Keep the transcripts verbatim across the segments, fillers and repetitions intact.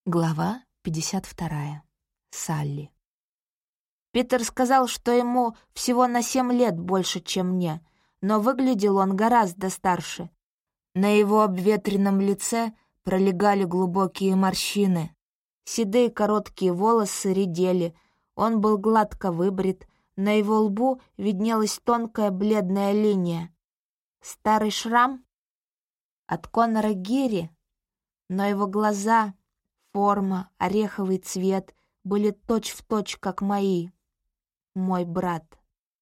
Глава пятьдесят вторая. Салли. Питер сказал, что ему всего на семь лет больше, чем мне, но выглядел он гораздо старше. На его обветренном лице пролегали глубокие морщины. Седые короткие волосы редели, он был гладко выбрит, на его лбу виднелась тонкая бледная линия. Старый шрам от Конора Гири, но его глаза... Форма, ореховый цвет были точь-в-точь, как мои. Мой брат.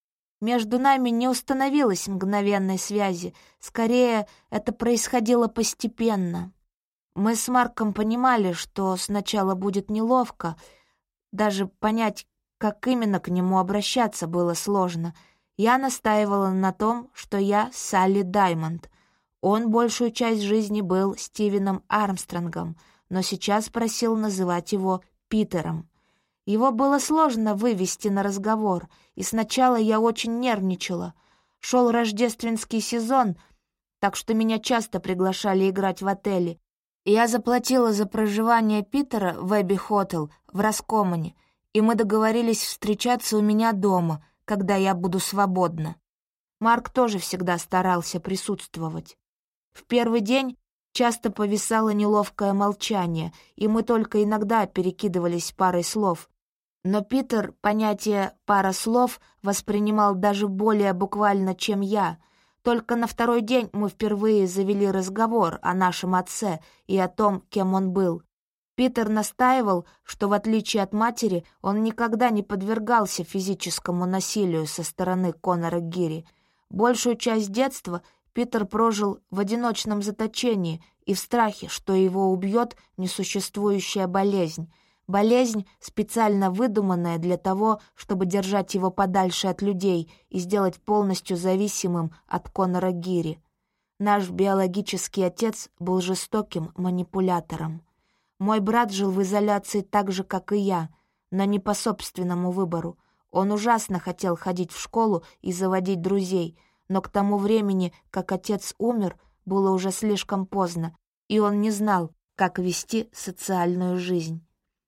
Между нами не установилось мгновенной связи, скорее, это происходило постепенно. Мы с Марком понимали, что сначала будет неловко, даже понять, как именно к нему обращаться, было сложно. Я настаивала на том, что я Салли Даймонд. Он большую часть жизни был Стивеном Армстронгом, но сейчас просил называть его Питером. Его было сложно вывести на разговор, и сначала я очень нервничала. Шел рождественский сезон, так что меня часто приглашали играть в отеле. И я заплатила за проживание Питера в Эбби Хотел в Раскомане, и мы договорились встречаться у меня дома, когда я буду свободна. Марк тоже всегда старался присутствовать. В первый день часто повисало неловкое молчание, и мы только иногда перекидывались парой слов. Но Питер понятие «пара слов» воспринимал даже более буквально, чем я. Только на второй день мы впервые завели разговор о нашем отце и о том, кем он был. Питер настаивал, что в отличие от матери он никогда не подвергался физическому насилию со стороны Конора Гири. Большую часть детства Питер прожил в одиночном заточении и в страхе, что его убьет несуществующая болезнь. Болезнь, специально выдуманная для того, чтобы держать его подальше от людей и сделать полностью зависимым от Конора Гири. Наш биологический отец был жестоким манипулятором. Мой брат жил в изоляции так же, как и я, но не по собственному выбору. Он ужасно хотел ходить в школу и заводить друзей, но к тому времени, как отец умер, было уже слишком поздно, и он не знал, как вести социальную жизнь.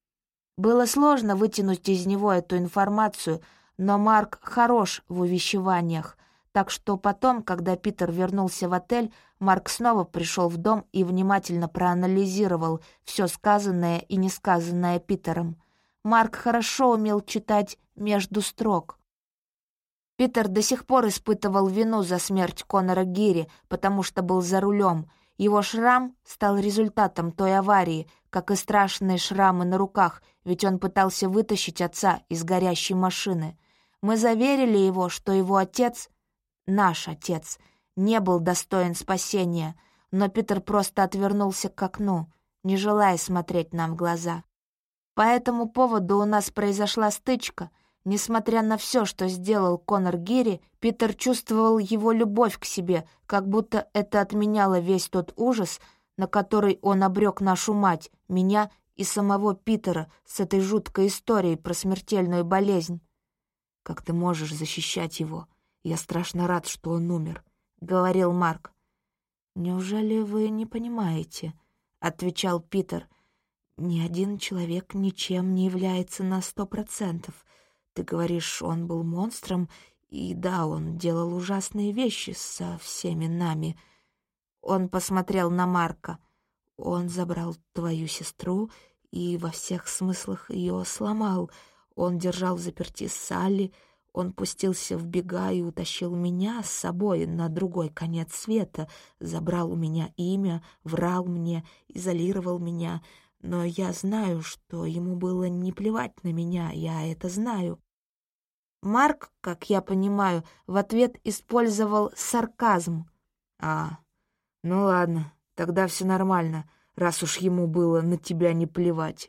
Было сложно вытянуть из него эту информацию, но Марк хорош в увещеваниях, так что потом, когда Питер вернулся в отель, Марк снова пришел в дом и внимательно проанализировал все сказанное и несказанное Питером. Марк хорошо умел читать между строк. Питер до сих пор испытывал вину за смерть Конора Гири, потому что был за рулем. Его шрам стал результатом той аварии, как и страшные шрамы на руках, ведь он пытался вытащить отца из горящей машины. Мы заверили его, что его отец, наш отец, не был достоин спасения, но Питер просто отвернулся к окну, не желая смотреть нам в глаза. По этому поводу у нас произошла стычка. Несмотря на все, что сделал Конор Гири, Питер чувствовал его любовь к себе, как будто это отменяло весь тот ужас, на который он обрек нашу мать, меня и самого Питера с этой жуткой историей про смертельную болезнь. «Как ты можешь защищать его? Я страшно рад, что он умер», — говорил Марк. «Неужели вы не понимаете?» — отвечал Питер. «Ни один человек ничем не является на сто процентов. Ты говоришь, он был монстром, и да, он делал ужасные вещи со всеми нами». Он посмотрел на Марка. «Он забрал твою сестру и во всех смыслах ее сломал. Он держал взаперти Салли, он пустился в бега и утащил меня с собой на другой конец света, забрал у меня имя, врал мне, изолировал меня. Но я знаю, что ему было не плевать на меня, я это знаю». Марк, как я понимаю, в ответ использовал сарказм. «А, ну ладно, тогда все нормально, раз уж ему было на тебя не плевать».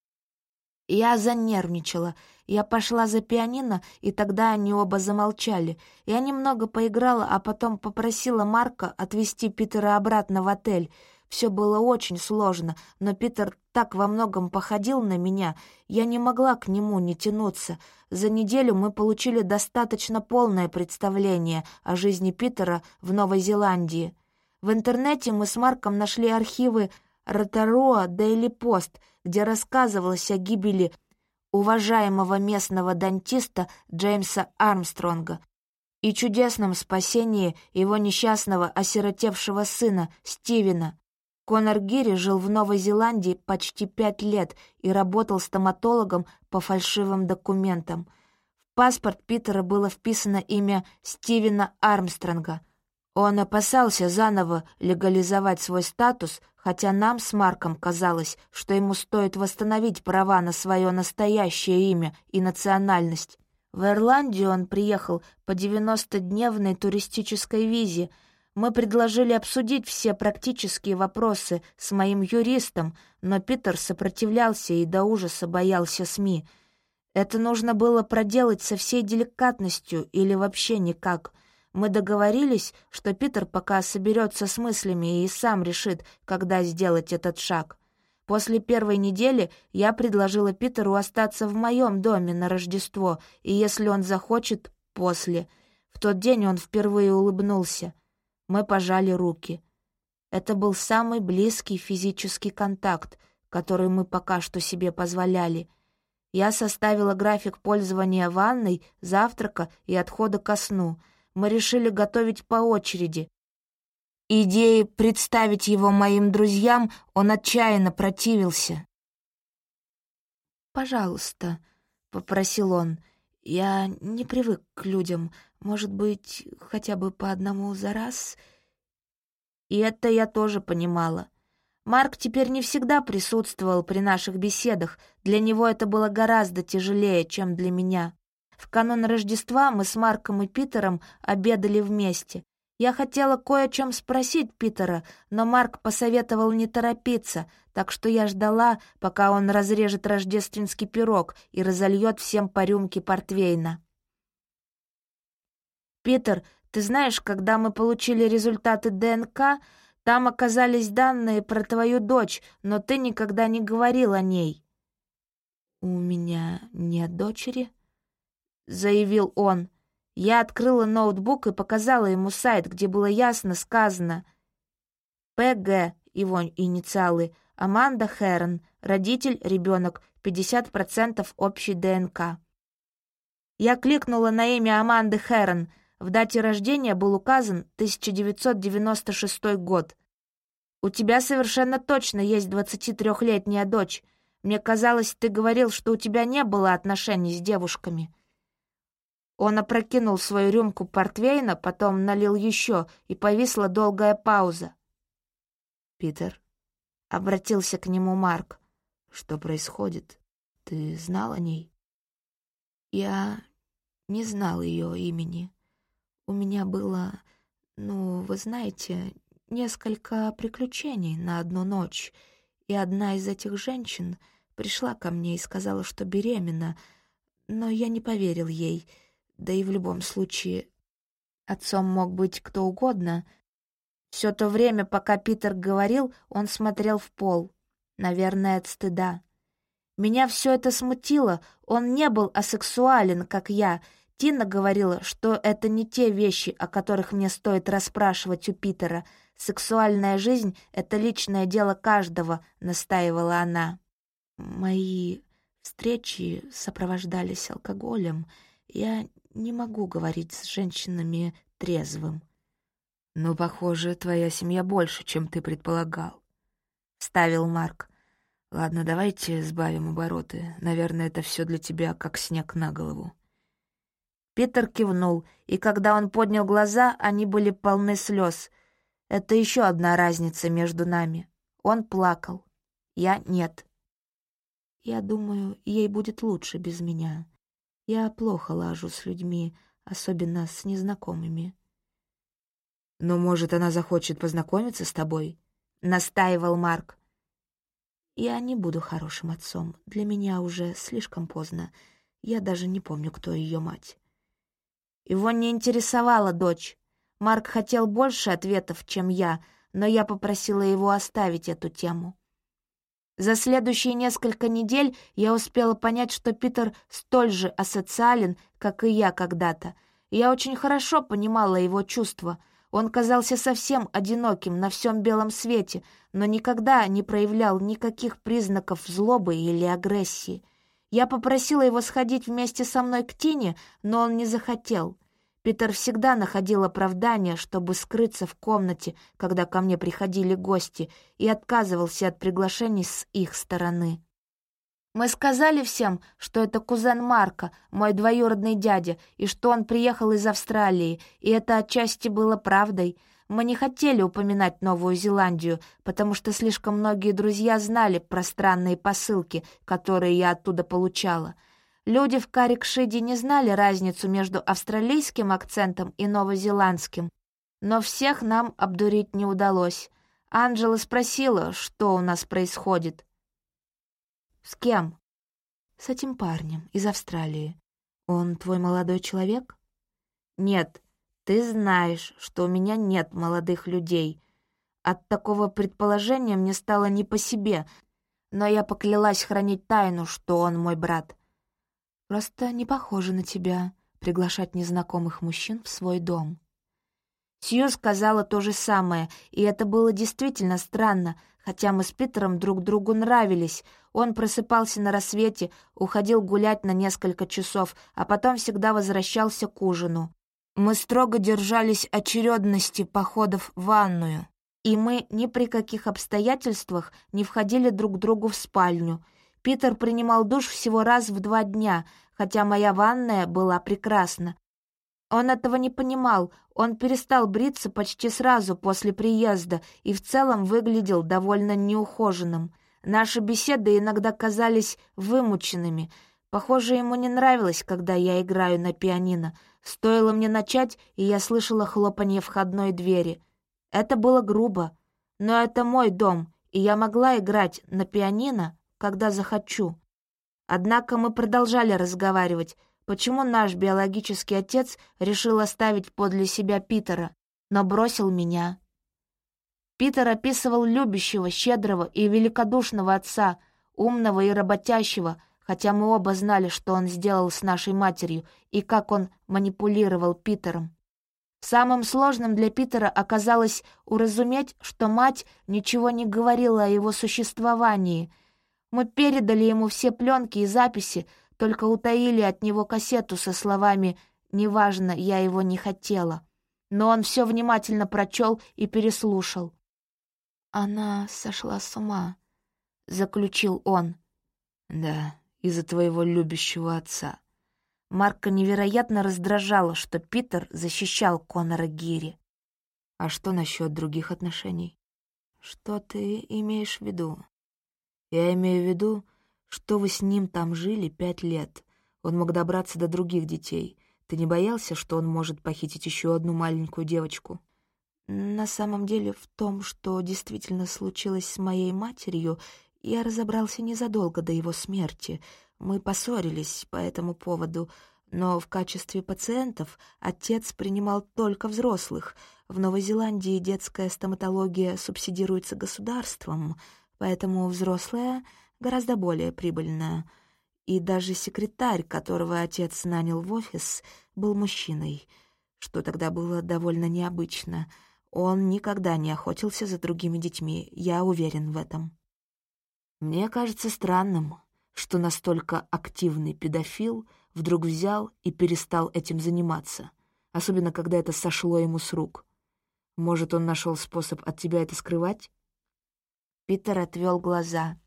Я занервничала. Я пошла за пианино, и тогда они оба замолчали. Я немного поиграла, а потом попросила Марка отвезти Питера обратно в отель. Все было очень сложно, но Питер так во многом походил на меня, я не могла к нему не тянуться. За неделю мы получили достаточно полное представление о жизни Питера в Новой Зеландии. В интернете мы с Марком нашли архивы Роторуа Дейли Пост, где рассказывалось о гибели уважаемого местного дантиста Джеймса Армстронга и чудесном спасении его несчастного осиротевшего сына Стивена. Конор Гири жил в Новой Зеландии почти пять лет и работал стоматологом по фальшивым документам. В паспорт Питера было вписано имя Стивена Армстронга. Он опасался заново легализовать свой статус, хотя нам с Марком казалось, что ему стоит восстановить права на свое настоящее имя и национальность. В Ирландию он приехал по девяностодневной туристической визе. Мы предложили обсудить все практические вопросы с моим юристом, но Питер сопротивлялся и до ужаса боялся СМИ. Это нужно было проделать со всей деликатностью или вообще никак. Мы договорились, что Питер пока соберется с мыслями и сам решит, когда сделать этот шаг. После первой недели я предложила Питеру остаться в моем доме на Рождество, и если он захочет, после. В тот день он впервые улыбнулся. Мы пожали руки. Это был самый близкий физический контакт, который мы пока что себе позволяли. Я составила график пользования ванной, завтрака и отхода ко сну. Мы решили готовить по очереди. Идеи представить его моим друзьям он отчаянно противился. «Пожалуйста», — попросил он, — «я не привык к людям. Может быть, хотя бы по одному за раз?» И это я тоже понимала. Марк теперь не всегда присутствовал при наших беседах. Для него это было гораздо тяжелее, чем для меня. В канун Рождества мы с Марком и Питером обедали вместе. Я хотела кое о чем спросить Питера, но Марк посоветовал не торопиться, так что я ждала, пока он разрежет рождественский пирог и разольет всем по рюмке портвейна. «Питер, ты знаешь, когда мы получили результаты ДНК, там оказались данные про твою дочь, но ты никогда не говорил о ней». «У меня нет дочери», — заявил он. Я открыла ноутбук и показала ему сайт, где было ясно сказано «ПГ», его инициалы, Аманда Хэрон, родитель, ребенок, пятьдесят процентов общей ДНК. Я кликнула на имя Аманды Хэрон. В дате рождения был указан тысяча девятьсот девяносто шестой год. «У тебя совершенно точно есть двадцатитрёхлетняя дочь. Мне казалось, ты говорил, что у тебя не было отношений с девушками». Он опрокинул свою рюмку портвейна, потом налил еще, и повисла долгая пауза. «Питер», — обратился к нему Марк, — «что происходит? Ты знал о ней?» «Я не знал ее имени. У меня было, ну, вы знаете, несколько приключений на одну ночь, и одна из этих женщин пришла ко мне и сказала, что беременна, но я не поверил ей». Да и в любом случае, отцом мог быть кто угодно. Все то время, пока Питер говорил, он смотрел в пол, наверное, от стыда. Меня все это смутило, он не был асексуален, как я. Тина говорила, что это не те вещи, о которых мне стоит расспрашивать у Питера. Сексуальная жизнь — это личное дело каждого, настаивала она. Мои встречи сопровождались алкоголем. Я не могу говорить с женщинами трезвым. «Ну, похоже, твоя семья больше, чем ты предполагал», — вставил Марк. «Ладно, давайте сбавим обороты. Наверное, это все для тебя как снег на голову». Питер кивнул, и когда он поднял глаза, они были полны слез. Это еще одна разница между нами. Он плакал, я нет. «Я думаю, ей будет лучше без меня. Я плохо лажу с людьми, особенно с незнакомыми». «Но, может, она захочет познакомиться с тобой?» — настаивал Марк. «Я не буду хорошим отцом. Для меня уже слишком поздно. Я даже не помню, кто ее мать». Его не интересовала дочь. Марк хотел больше ответов, чем я, но я попросила его оставить эту тему. За следующие несколько недель я успела понять, что Питер столь же асоциален, как и я когда-то. Я очень хорошо понимала его чувства. Он казался совсем одиноким на всем белом свете, но никогда не проявлял никаких признаков злобы или агрессии. Я попросила его сходить вместе со мной к Тине, но он не захотел. Питер всегда находил оправдание, чтобы скрыться в комнате, когда ко мне приходили гости, и отказывался от приглашений с их стороны. Мы сказали всем, что это кузен Марка, мой двоюродный дядя, и что он приехал из Австралии, и это отчасти было правдой. Мы не хотели упоминать Новую Зеландию, потому что слишком многие друзья знали про странные посылки, которые я оттуда получала. Люди в Карикшиде не знали разницу между австралийским акцентом и новозеландским, но всех нам обдурить не удалось. Анджела спросила, что у нас происходит. «С кем?» «С этим парнем из Австралии. Он твой молодой человек?» «Нет, ты знаешь, что у меня нет молодых людей». От такого предположения мне стало не по себе, но я поклялась хранить тайну, что он мой брат. «Просто не похоже на тебя приглашать незнакомых мужчин в свой дом». Сью сказала то же самое, и это было действительно странно, хотя мы с Питером друг другу нравились. Он просыпался на рассвете, уходил гулять на несколько часов, а потом всегда возвращался к ужину. Мы строго держались очередности походов в ванную, и мы ни при каких обстоятельствах не входили друг к другу в спальню. Питер принимал душ всего раз в два дня, хотя моя ванная была прекрасна. Он этого не понимал, он перестал бриться почти сразу после приезда и в целом выглядел довольно неухоженным. Наши беседы иногда казались вымученными. Похоже, ему не нравилось, когда я играю на пианино. Стоило мне начать, и я слышала хлопанье входной двери. Это было грубо, но это мой дом, и я могла играть на пианино, когда захочу. Однако мы продолжали разговаривать, почему наш биологический отец решил оставить подле себя Питера, но бросил меня. Питер описывал любящего, щедрого и великодушного отца, умного и работящего, хотя мы оба знали, что он сделал с нашей матерью и как он манипулировал Питером. Самым сложным для Питера оказалось уразуметь, что мать ничего не говорила о его существовании. Мы передали ему все пленки и записи, только утаили от него кассету со словами «Неважно, я его не хотела». Но он все внимательно прочел и переслушал. «Она сошла с ума», — заключил он. «Да, из-за твоего любящего отца». Марка невероятно раздражало, что Питер защищал Конора Гири. «А что насчет других отношений?» «Что ты имеешь в виду?» «Я имею в виду, что вы с ним там жили пять лет. Он мог добраться до других детей. Ты не боялся, что он может похитить еще одну маленькую девочку?» «На самом деле, в том, что действительно случилось с моей матерью, я разобрался незадолго до его смерти. Мы поссорились по этому поводу, но в качестве пациентов отец принимал только взрослых. В Новой Зеландии детская стоматология субсидируется государством, поэтому взрослая гораздо более прибыльная. И даже секретарь, которого отец нанял в офис, был мужчиной, что тогда было довольно необычно. Он никогда не охотился за другими детьми, я уверен в этом. Мне кажется странным, что настолько активный педофил вдруг взял и перестал этим заниматься, особенно когда это сошло ему с рук. Может, он нашел способ от тебя это скрывать?» Питер отвел глаза.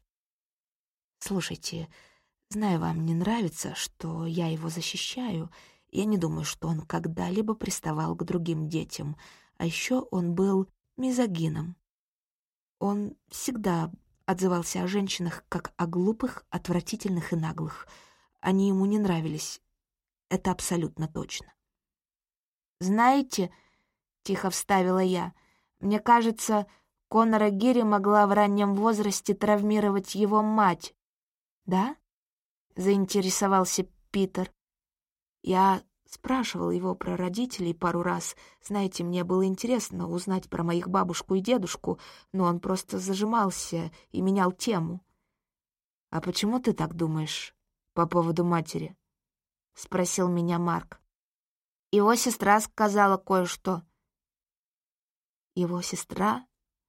«Слушайте, знаю, вам не нравится, что я его защищаю. Я не думаю, что он когда-либо приставал к другим детям. А еще он был мизогином. Он всегда отзывался о женщинах как о глупых, отвратительных и наглых. Они ему не нравились. Это абсолютно точно». «Знаете, — тихо вставила я, — мне кажется, Конора Гири могла в раннем возрасте травмировать его мать». «Да?» — заинтересовался Питер. «Я спрашивал его про родителей пару раз. Знаете, мне было интересно узнать про моих бабушку и дедушку, но он просто зажимался и менял тему». «А почему ты так думаешь по поводу матери?» — спросил меня Марк. «Его сестра сказала кое-что». «Его сестра?»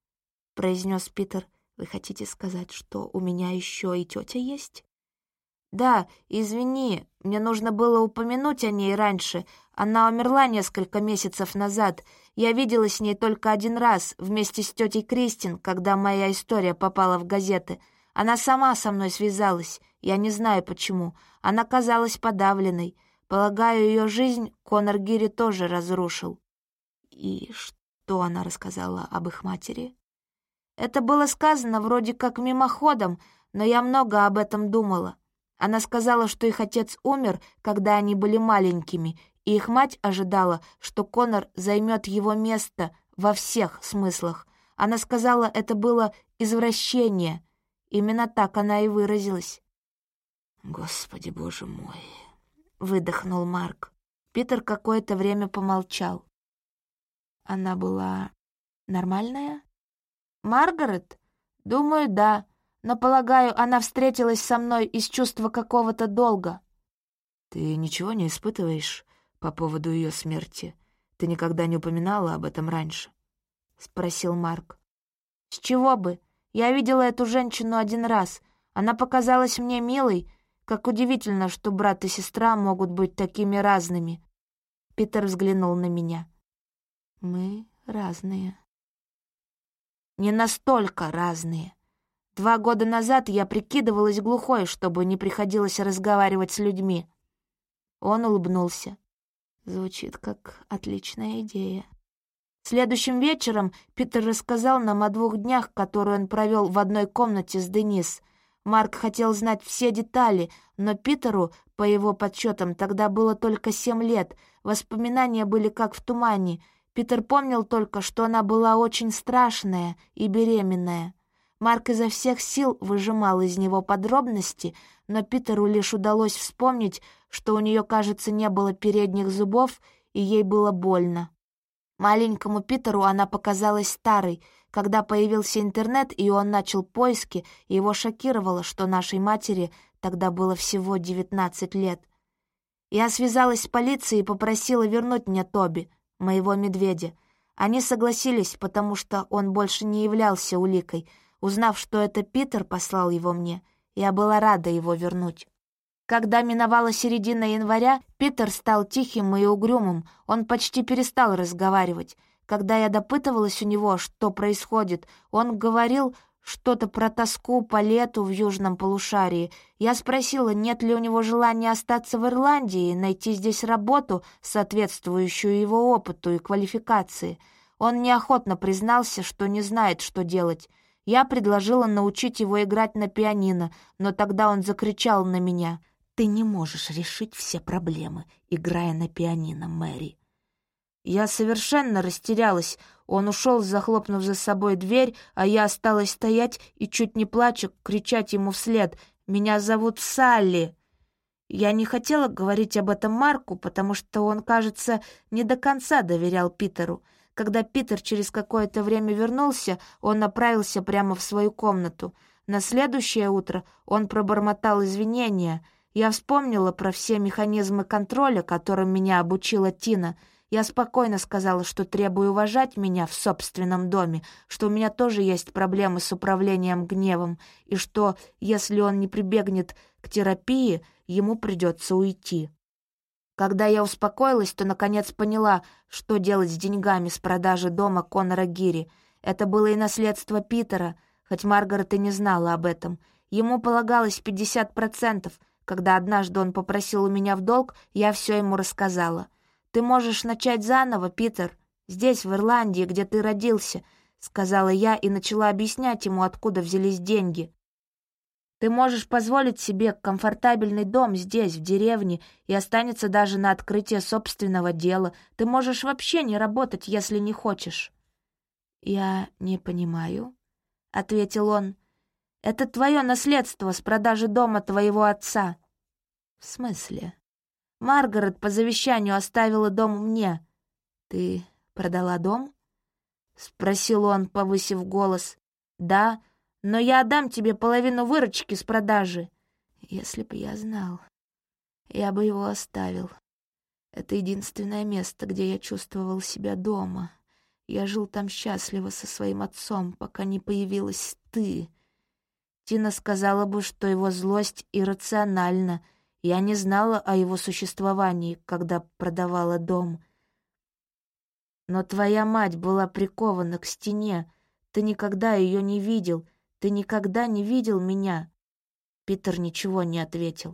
— произнес Питер. «Вы хотите сказать, что у меня еще и тетя есть?» «Да, извини, мне нужно было упомянуть о ней раньше. Она умерла несколько месяцев назад. Я виделась с ней только один раз, вместе с тетей Кристин, когда моя история попала в газеты. Она сама со мной связалась, я не знаю почему. Она казалась подавленной. Полагаю, ее жизнь Конор Гири тоже разрушил». «И что она рассказала об их матери?» «Это было сказано вроде как мимоходом, но я много об этом думала. Она сказала, что их отец умер, когда они были маленькими, и их мать ожидала, что Конор займет его место во всех смыслах. Она сказала, это было извращение. Именно так она и выразилась». «Господи, боже мой!» — выдохнул Марк. Питер какое-то время помолчал. «Она была нормальная?» «Маргарет? Думаю, да. Но, полагаю, она встретилась со мной из чувства какого-то долга». «Ты ничего не испытываешь по поводу ее смерти? Ты никогда не упоминала об этом раньше?» — спросил Марк. «С чего бы? Я видела эту женщину один раз. Она показалась мне милой. Как удивительно, что брат и сестра могут быть такими разными». Питер взглянул на меня. «Мы разные». «Не настолько разные. Два года назад я прикидывалась глухой, чтобы не приходилось разговаривать с людьми». Он улыбнулся. «Звучит как отличная идея». Следующим вечером Питер рассказал нам о двух днях, которые он провел в одной комнате с Денис. Марк хотел знать все детали, но Питеру, по его подсчетам, тогда было только семь лет. Воспоминания были как в тумане. Питер помнил только, что она была очень страшная и беременная. Марк изо всех сил выжимал из него подробности, но Питеру лишь удалось вспомнить, что у нее, кажется, не было передних зубов, и ей было больно. Маленькому Питеру она показалась старой. Когда появился интернет, и он начал поиски, его шокировало, что нашей матери тогда было всего девятнадцать лет. Я связалась с полицией и попросила вернуть мне Тоби, моего медведя. Они согласились, потому что он больше не являлся уликой. Узнав, что это Питер послал его мне, я была рада его вернуть. Когда миновала середина января, Питер стал тихим и угрюмым, он почти перестал разговаривать. Когда я допытывалась у него, что происходит, он говорил что-то про тоску по лету в южном полушарии. Я спросила, нет ли у него желания остаться в Ирландии и найти здесь работу, соответствующую его опыту и квалификации. Он неохотно признался, что не знает, что делать. Я предложила научить его играть на пианино, но тогда он закричал на меня: «Ты не можешь решить все проблемы, играя на пианино, Мэри». Я совершенно растерялась. Он ушел, захлопнув за собой дверь, а я осталась стоять и, чуть не плача, кричать ему вслед: «Меня зовут Салли». Я не хотела говорить об этом Марку, потому что он, кажется, не до конца доверял Питеру. Когда Питер через какое-то время вернулся, он направился прямо в свою комнату. На следующее утро он пробормотал извинения. Я вспомнила про все механизмы контроля, которым меня обучила Тина. Я спокойно сказала, что требую уважать меня в собственном доме, что у меня тоже есть проблемы с управлением гневом, и что, если он не прибегнет к терапии, ему придется уйти. Когда я успокоилась, то наконец поняла, что делать с деньгами с продажи дома Конора Гири. Это было и наследство Питера, хоть Маргарет и не знала об этом. Ему полагалось пятьдесят процентов. Когда однажды он попросил у меня в долг, я все ему рассказала. «Ты можешь начать заново, Питер, здесь, в Ирландии, где ты родился», — сказала я и начала объяснять ему, откуда взялись деньги. «Ты можешь позволить себе комфортабельный дом здесь, в деревне, и останется даже на открытие собственного дела. Ты можешь вообще не работать, если не хочешь». «Я не понимаю», — ответил он. «Это твое наследство с продажи дома твоего отца». «В смысле?» «Маргарет по завещанию оставила дом мне». «Ты продала дом?» — спросил он, повысив голос. «Да, но я отдам тебе половину выручки с продажи». «Если бы я знал, я бы его оставил. Это единственное место, где я чувствовал себя дома. Я жил там счастливо со своим отцом, пока не появилась ты. Тина сказала бы, что его злость иррациональна. Я не знала о его существовании, когда продавала дом. Но твоя мать была прикована к стене. Ты никогда ее не видел. Ты никогда не видел меня. Питер ничего не ответил.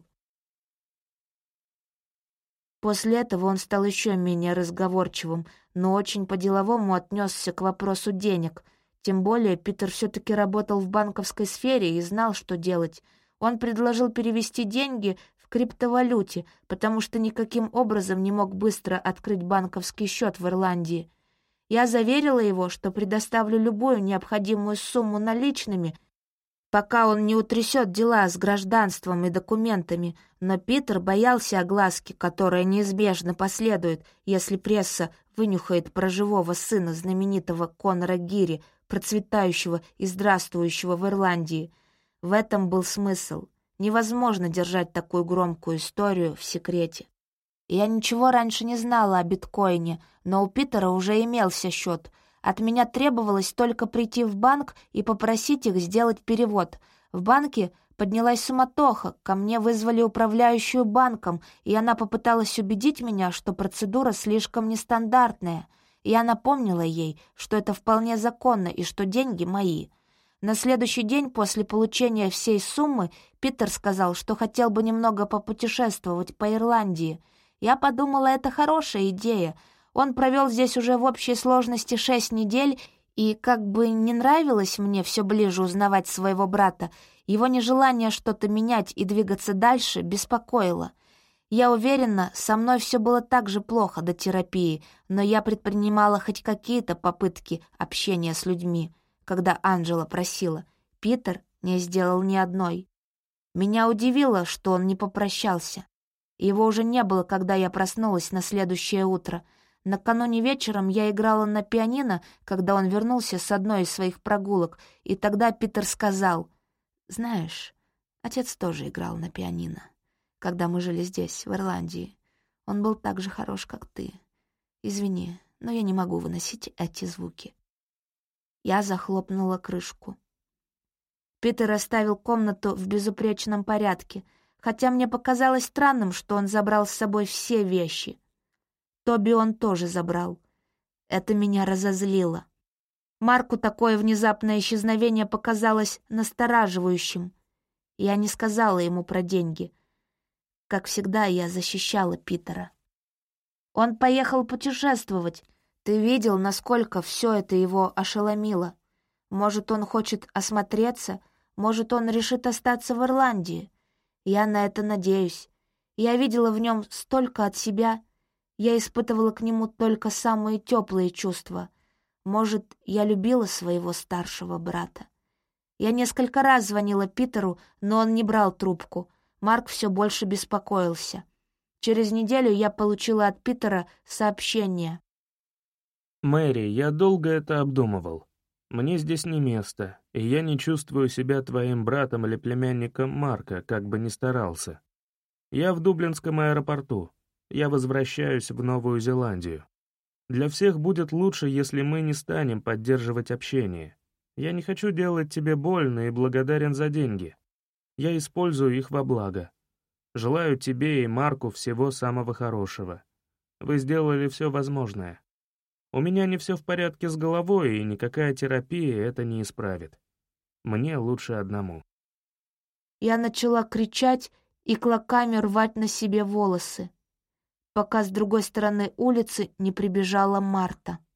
После этого он стал еще менее разговорчивым, но очень по-деловому отнесся к вопросу денег. Тем более Питер все-таки работал в банковской сфере и знал, что делать. Он предложил перевести деньги в криптовалюте, потому что никаким образом не мог быстро открыть банковский счет в Ирландии. Я заверила его, что предоставлю любую необходимую сумму наличными, пока он не утрясет дела с гражданством и документами, но Питер боялся огласки, которая неизбежно последует, если пресса вынюхает про живого сына знаменитого Конора Гири, процветающего и здравствующего в Ирландии. В этом был смысл. Невозможно держать такую громкую историю в секрете. Я ничего раньше не знала о биткоине, но у Питера уже имелся счет. От меня требовалось только прийти в банк и попросить их сделать перевод. В банке поднялась суматоха, ко мне вызвали управляющую банком, и она попыталась убедить меня, что процедура слишком нестандартная. Я напомнила ей, что это вполне законно и что деньги мои. На следующий день после получения всей суммы Питер сказал, что хотел бы немного попутешествовать по Ирландии. Я подумала, это хорошая идея. Он провел здесь уже в общей сложности шесть недель, и как бы не нравилось мне все ближе узнавать своего брата, его нежелание что-то менять и двигаться дальше беспокоило. Я уверена, со мной все было так же плохо до терапии, но я предпринимала хоть какие-то попытки общения с людьми, когда Анджела просила. Питер не сделал ни одной. Меня удивило, что он не попрощался. Его уже не было, когда я проснулась на следующее утро. Накануне вечером я играла на пианино, когда он вернулся с одной из своих прогулок, и тогда Питер сказал: «Знаешь, отец тоже играл на пианино, когда мы жили здесь, в Ирландии. Он был так же хорош, как ты. Извини, но я не могу выносить эти звуки». Я захлопнула крышку. Питер оставил комнату в безупречном порядке, хотя мне показалось странным, что он забрал с собой все вещи. Тоби он тоже забрал. Это меня разозлило. Марку такое внезапное исчезновение показалось настораживающим. Я не сказала ему про деньги. Как всегда, я защищала Питера. Он поехал путешествовать. Ты видел, насколько все это его ошеломило? Может, он хочет осмотреться? Может, он решит остаться в Ирландии? Я на это надеюсь. Я видела в нем столько от себя. Я испытывала к нему только самые теплые чувства. Может, я любила своего старшего брата. Я несколько раз звонила Питеру, но он не брал трубку. Марк все больше беспокоился. Через неделю я получила от Питера сообщение. «Мэри, я долго это обдумывал. Мне здесь не место, и я не чувствую себя твоим братом или племянником Марка, как бы ни старался. Я в Дублинском аэропорту. Я возвращаюсь в Новую Зеландию. Для всех будет лучше, если мы не станем поддерживать общение. Я не хочу делать тебе больно и благодарен за деньги. Я использую их во благо. Желаю тебе и Марку всего самого хорошего. Вы сделали все возможное. У меня не все в порядке с головой, и никакая терапия это не исправит. Мне лучше одному». Я начала кричать и клоками рвать на себе волосы, пока с другой стороны улицы не прибежала Марта.